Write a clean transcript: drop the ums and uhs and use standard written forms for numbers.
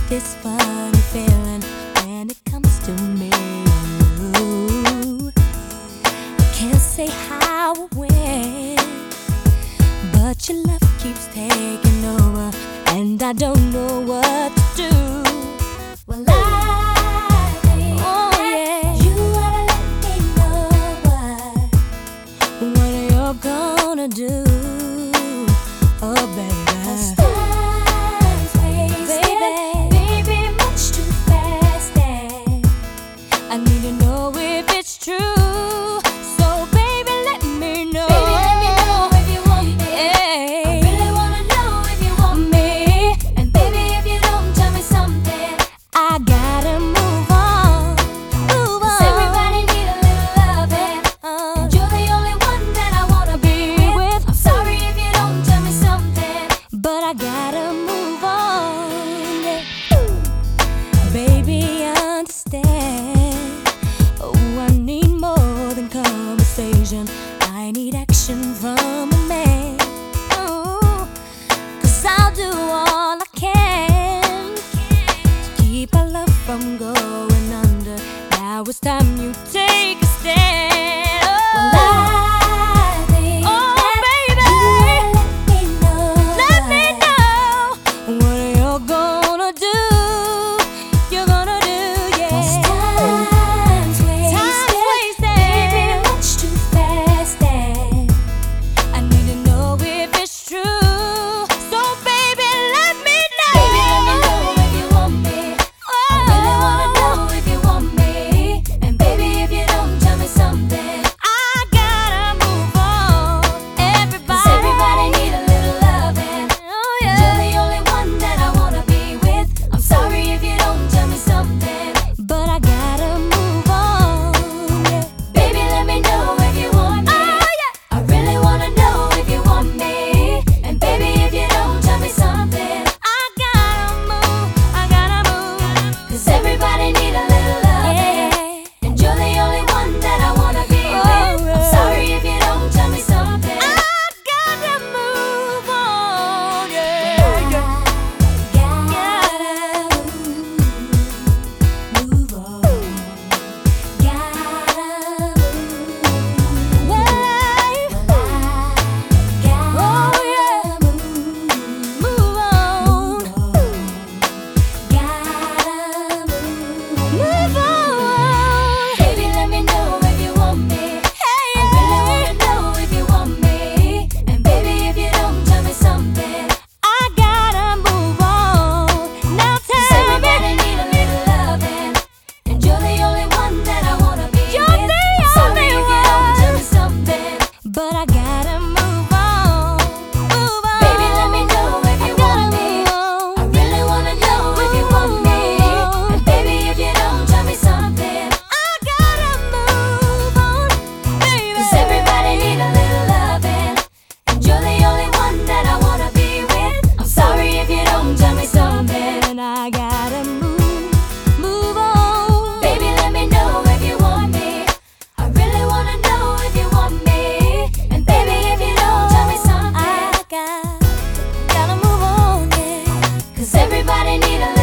this funny feeling when it comes to me. Ooh, I can't say how or when, but your love keeps taking over, and I don't know what to do. Well, I think you ought to let me know what you're gonna do. Oh, baby. I need to know if it's true. So baby, let me know. Baby, let me know if you want me. Yeah. I really wanna know if you want me. And baby, if you don't tell me something, I gotta move on. Move on. 'Cause everybody need a little loving, and you're the only one that I wanna be with. I'm sorry if you don't tell me something, but I gotta move on. Yeah. Baby, understand. I need action from a man. Ooh, 'cause I'll do all I can to keep our love from going under. Now it's time you take a stand. Oh, well, I think baby, let me know what you're gonna do. You're gonna do, yeah. Everybody need a